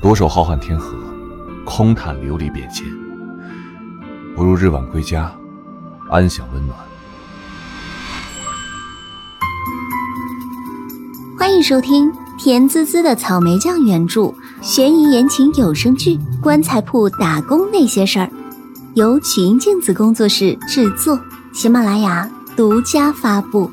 独守浩瀚天河，空叹流离变迁，不如日晚归家，安享温暖。 欢迎收听甜滋滋的草莓酱原著悬疑言情有声剧《棺材铺打工那些事儿》，由曲音镜子工作室制作，喜马拉雅独家发布。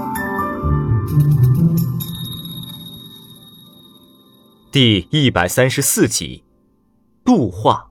第134集，度化。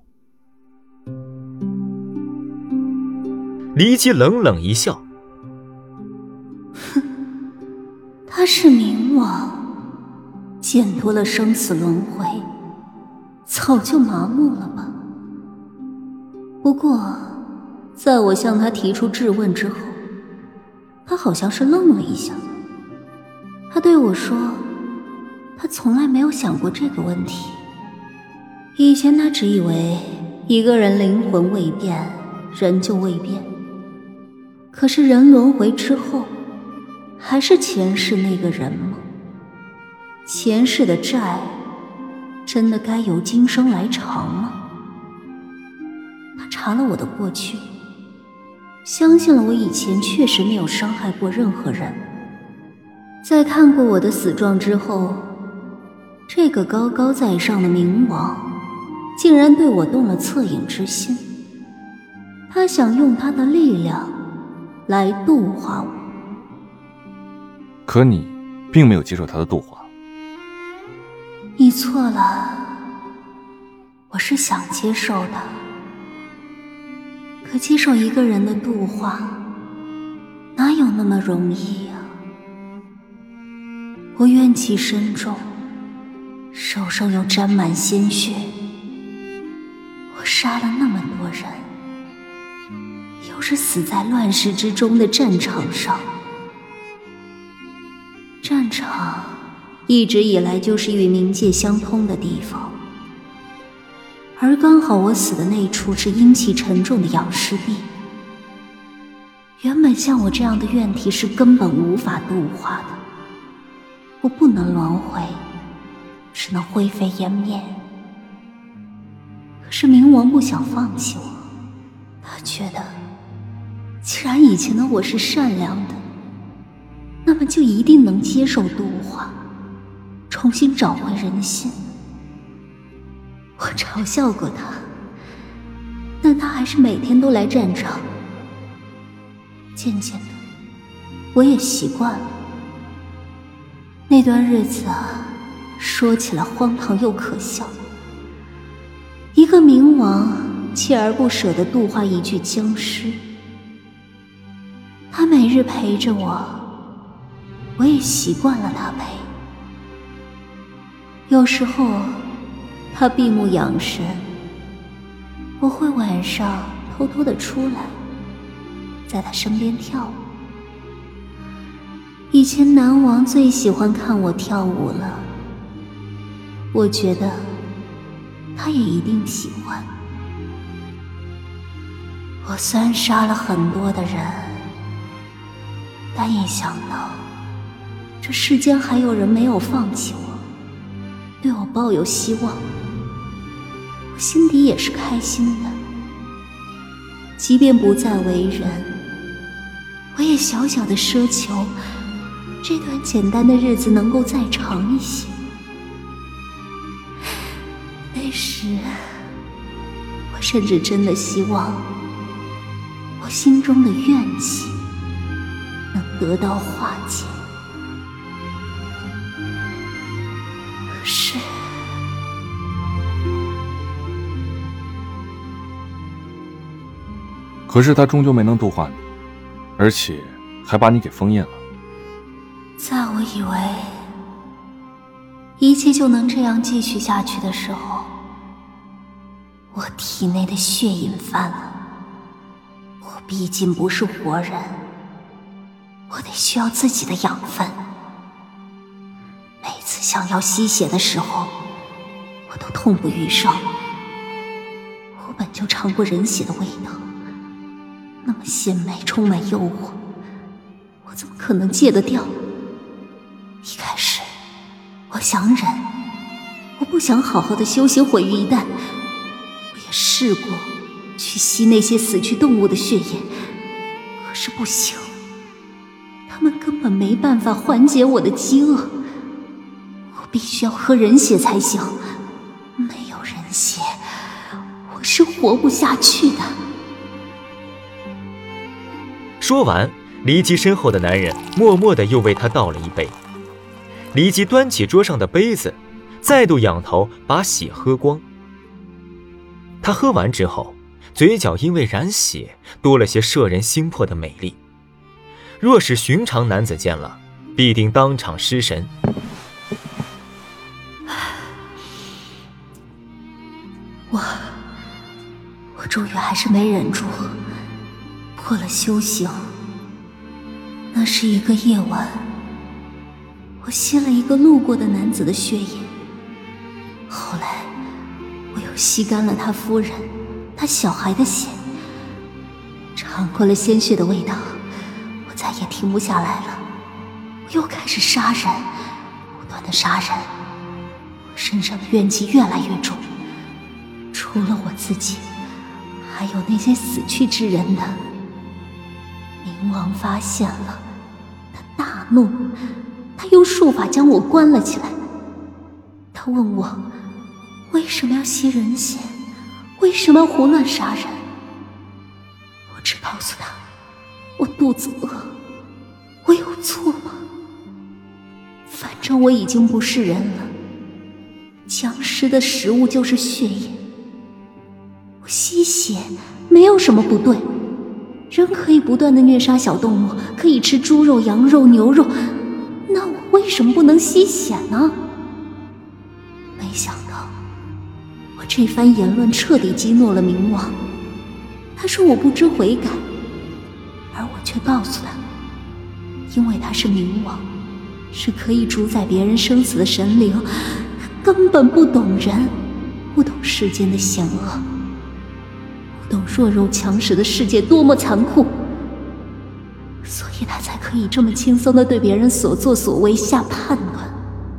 黎姬冷冷一笑， 哼，他是冥王，见多了生死轮回，早就麻木了吧。不过在我向他提出质问之后，他好像是愣了一下。他对我说，他从来没有想过这个问题。以前他只以为一个人灵魂未变，人就未变。可是人轮回之后，还是前世那个人吗？前世的债，真的该由今生来偿吗？他查了我的过去，相信了我以前确实没有伤害过任何人。在看过我的死状之后，这个高高在上的冥王竟然对我动了恻隐之心，他想用他的力量来度化我。 可你并没有接受他的度化。 你错了，我是想接受的。可接受一个人的度化，哪有那么容易呀？我怨气深重，手上又沾满鲜血，我杀了那么多人，又是死在乱世之中的战场上。战场一直以来就是与冥界相通的地方，而刚好我死的那处是阴气沉重的养尸地。原本像我这样的怨体是根本无法度化的，我不能轮回，只能灰飞烟灭。可是冥王不想放弃我，他觉得既然以前的我是善良的，那么就一定能接受度化，重新找回人心。我嘲笑过他，但他还是每天都来战场。渐渐的，我也习惯了。那段日子啊，说起来荒唐又可笑。一个冥王锲而不舍地度化一具僵尸，他每日陪着我，我也习惯了他陪。有时候他闭目养神，我会晚上偷偷地出来，在他身边跳舞。以前南王最喜欢看我跳舞了，我觉得他也一定喜欢。我虽然杀了很多的人，但一想到这世间还有人没有放弃我，对我抱有希望，我心底也是开心的。即便不再为人，我也小小的奢求这段简单的日子能够再长一些。那时我甚至真的希望我心中的怨气能得到化解。 可是他终究没能度化你，而且还把你给封印了。 在我以为一切就能这样继续下去的时候，我体内的血瘾犯了。我毕竟不是活人，我得需要自己的养分。每次想要吸血的时候，我都痛不欲生。我本就尝过人血的味道，那么鲜美，充满诱惑，我怎么可能戒得掉？一开始我想忍，我不想好好的休息毁于一旦。我也试过去吸那些死去动物的血液，可是不行，他们根本没办法缓解我的饥饿。我必须要喝人血才行，没有人血，我是活不下去的。 说完，黎姬身后的男人默默地又为他倒了一杯。黎姬端起桌上的杯子，再度仰头把血喝光。他喝完之后，嘴角因为染血多了些摄人心魄的美丽。若是寻常男子见了，必定当场失神。 我终于还是没忍住，破了修行。那是一个夜晚，我吸了一个路过的男子的血液，后来我又吸干了他夫人、他小孩的血，尝过了鲜血的味道，我再也停不下来了。我又开始杀人，不断的杀人，我身上的怨气越来越重。除了我自己，还有那些死去之人的。冥王发现了，他大怒，他用术法将我关了起来。他问我为什么要吸人血，为什么要胡乱杀人。我只告诉他，我肚子饿，我有错吗？反正我已经不是人了，僵尸的食物就是血液，我吸血没有什么不对，人可以不断的虐杀小动物，可以吃猪肉、羊肉、牛肉，那我为什么不能吸血呢？没想到我这番言论彻底激怒了冥王，他说我不知悔改，而我却告诉他，因为他是冥王，是可以主宰别人生死的神灵，他根本不懂人，不懂世间的险恶，不懂弱肉强食的世界多么残酷，所以他才可以这么轻松地对别人所作所为下判断。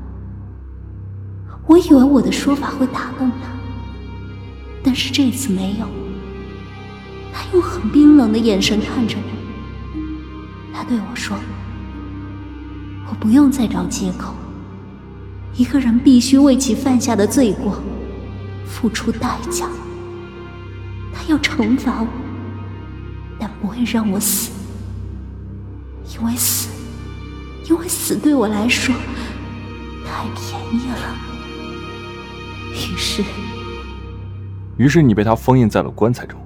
我以为我的说法会打动他，但是这次没有。他用很冰冷的眼神看着我，他对我说，我不用再找借口，一个人必须为其犯下的罪过付出代价。他要惩罚我，但不会让我死，因为死对我来说太便宜了。 于是你被他封印在了棺材中。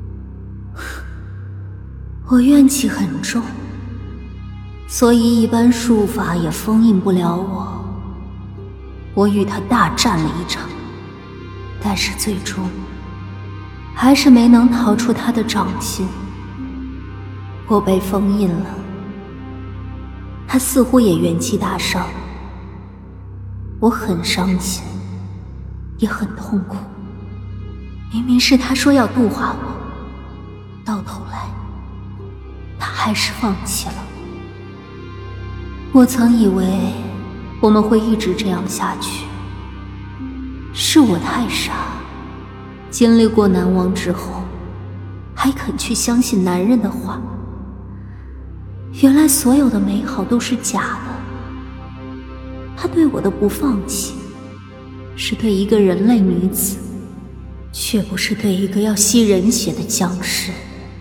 我怨气很重，所以一般术法也封印不了我。我与他大战了一场，但是最终还是没能逃出他的掌心。我被封印了，他似乎也元气大伤。我很伤心，也很痛苦。明明是他说要度化我，到头来他还是放弃了。我曾以为我们会一直这样下去，是我太傻，经历过南王之后还肯去相信男人的话。原来所有的美好都是假的。他对我的不放弃，是对一个人类女子，却不是对一个要吸人血的僵尸。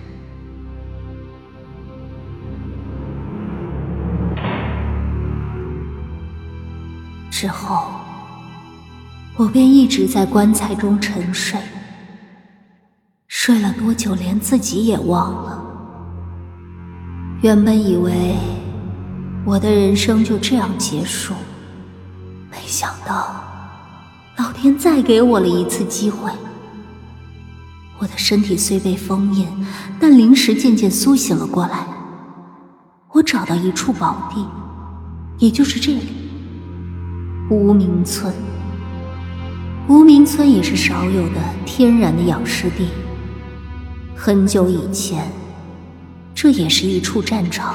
之后，我便一直在棺材中沉睡，睡了多久连自己也忘了。原本以为我的人生就这样结束，没想到老天再给我了一次机会。我的身体虽被封印，但灵识渐渐苏醒了过来。我找到一处宝地，也就是这里，无名村。无名村也是少有的天然的养尸地。很久以前，这也是一处战场。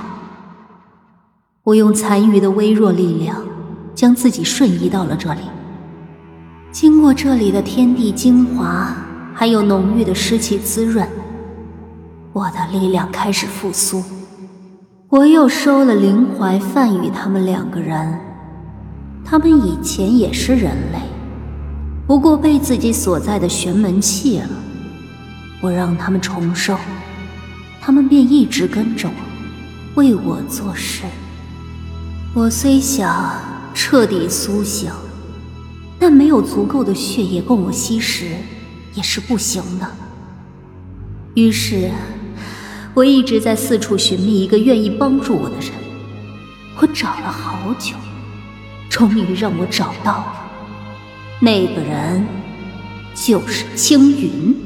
我用残余的微弱力量将自己瞬移到了这里。 经过这里的天地精华，还有浓郁的湿气滋润，我的力量开始复苏。我又收了林怀、范宇他们2个人，他们以前也是人类，不过被自己所在的玄门弃了。我让他们重生，他们便一直跟着我，为我做事。我虽想彻底苏醒，但没有足够的血液供我吸食也是不行的。于是我一直在四处寻觅一个愿意帮助我的人。我找了好久，终于让我找到了，那个人就是青云。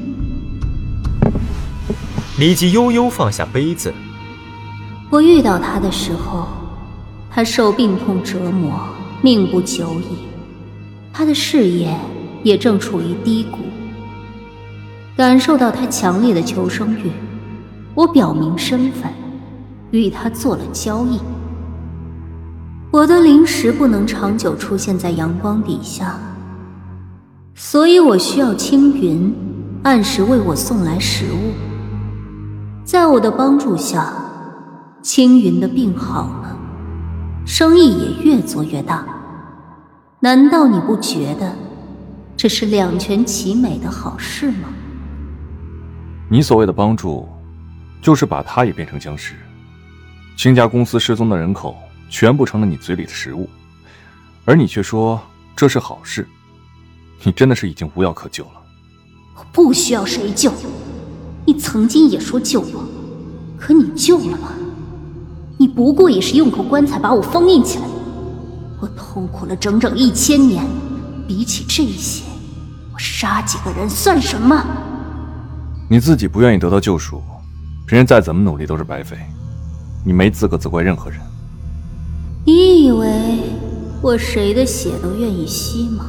黎姬悠悠放下杯子。 我遇到他的时候，他受病痛折磨，命不久矣，他的事业也正处于低谷。感受到他强烈的求生欲，我表明身份，与他做了交易。我的灵石不能长久出现在阳光底下，所以我需要青云按时为我送来食物。在我的帮助下，青云的病好了，生意也越做越大。难道你不觉得这是两全其美的好事吗？ 你所谓的帮助，就是把他也变成僵尸。青家公司失踪的人口全部成了你嘴里的食物，而你却说这是好事。你真的是已经无药可救了。 我不需要谁救，你曾经也说救我，可你救了吗？你不过也是用口棺材把我封印起来。我痛苦了整整1000年，比起这些，我杀几个人算什么？ 你自己不愿意得到救赎，别人再怎么努力都是白费，你没资格责怪任何人。 你以为我谁的血都愿意吸吗？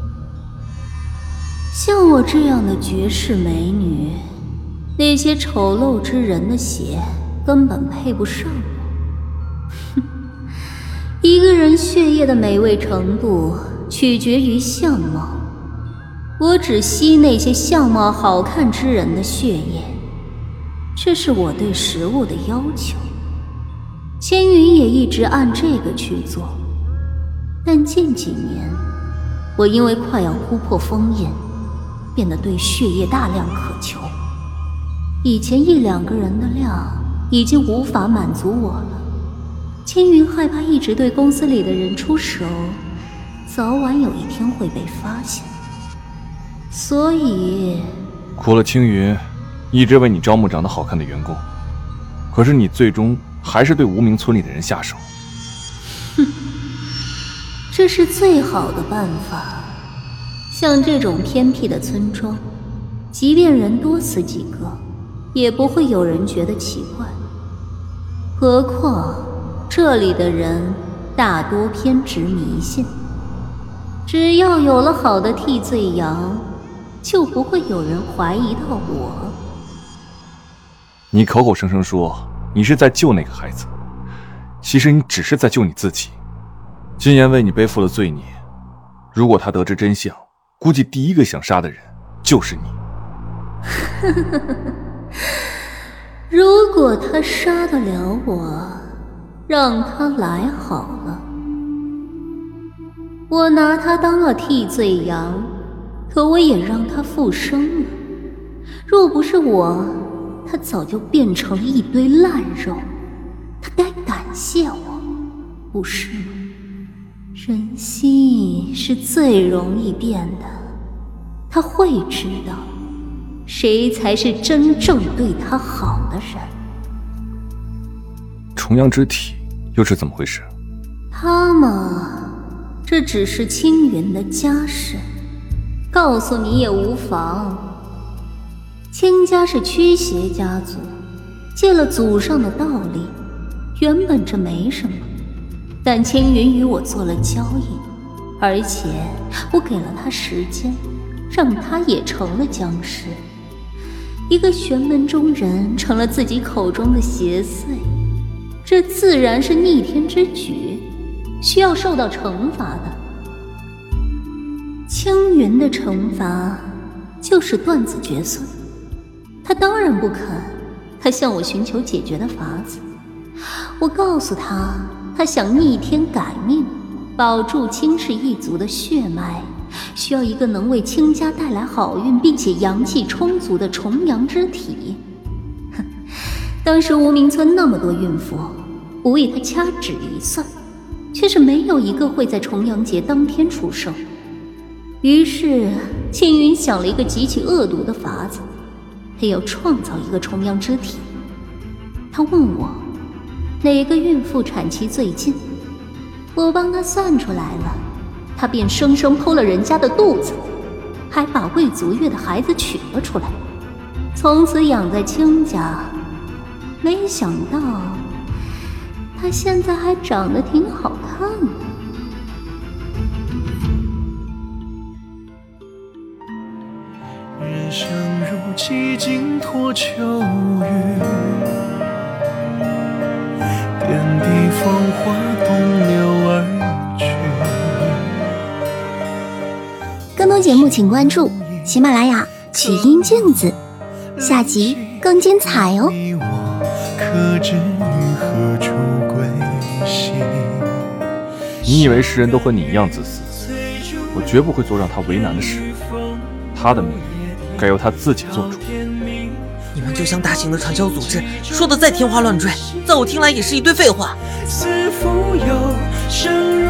像我这样的绝世美女，那些丑陋之人的血根本配不上我。一个人血液的美味程度取决于相貌，我只吸那些相貌好看之人的血液，这是我对食物的要求。青云也一直按这个去做，但近几年，我因为快要突破封印，变得对血液大量渴求。以前1、2个人的量已经无法满足我了。青云害怕一直对公司里的人出手，早晚有一天会被发现，所以苦了青云一直为你招募长得好看的员工，可是你最终还是对无名村里的人下手。 哼，这是最好的办法。像这种偏僻的村庄，即便人多死几个，也不会有人觉得奇怪。何况这里的人大多偏执迷信，只要有了好的替罪羊，就不会有人怀疑到我。 你口口声声说你是在救那个孩子，其实你只是在救你自己。金妍为你背负了罪孽，如果他得知真相，估计第一个想杀的人就是你。 如果他杀得了我，让他来好了。我拿他当了替罪羊，可我也让他复生了。若不是我，他早就变成了一堆烂肉。他该感谢我，不是吗？人心是最容易变的，他会知道谁才是真正对他好的人。 重阳之体又是怎么回事？ 他嘛，这只是青云的家事，告诉你也无妨。青家是驱邪家族，借了祖上的道理，原本这没什么，但青云与我做了交易，而且我给了他时间，让他也成了僵尸。一个玄门中人成了自己口中的邪祟，这自然是逆天之举，需要受到惩罚的。 青云的惩罚就是断子绝孙，他当然不肯，他向我寻求解决的法子。我告诉他，他想逆天改命，保住青氏一族的血脉，需要一个能为青家带来好运并且阳气充足的重阳之体。当时无名村那么多孕妇，我为他掐指一算，却是没有一个会在重阳节当天出生。于是青云想了一个极其恶毒的法子，他要创造一个重阳之体。他问我哪个孕妇产期最近，我帮他算出来了，他便生生剖了人家的肚子，还把未足月的孩子取了出来，从此养在青家。没想到他现在还长得挺好看的。 人生如寂静托秋雨，点滴风华东流而去。 更多节目请关注喜马拉雅曲音镜子，下集更精彩哦。 可知于何处归西？ 你以为世人都和你一样自私，我绝不会做让他为难的事。他的命运该由他自己做主。 你们就像大型的传销组织，说的再天花乱坠，在我听来也是一堆废话。 似蜉蝣生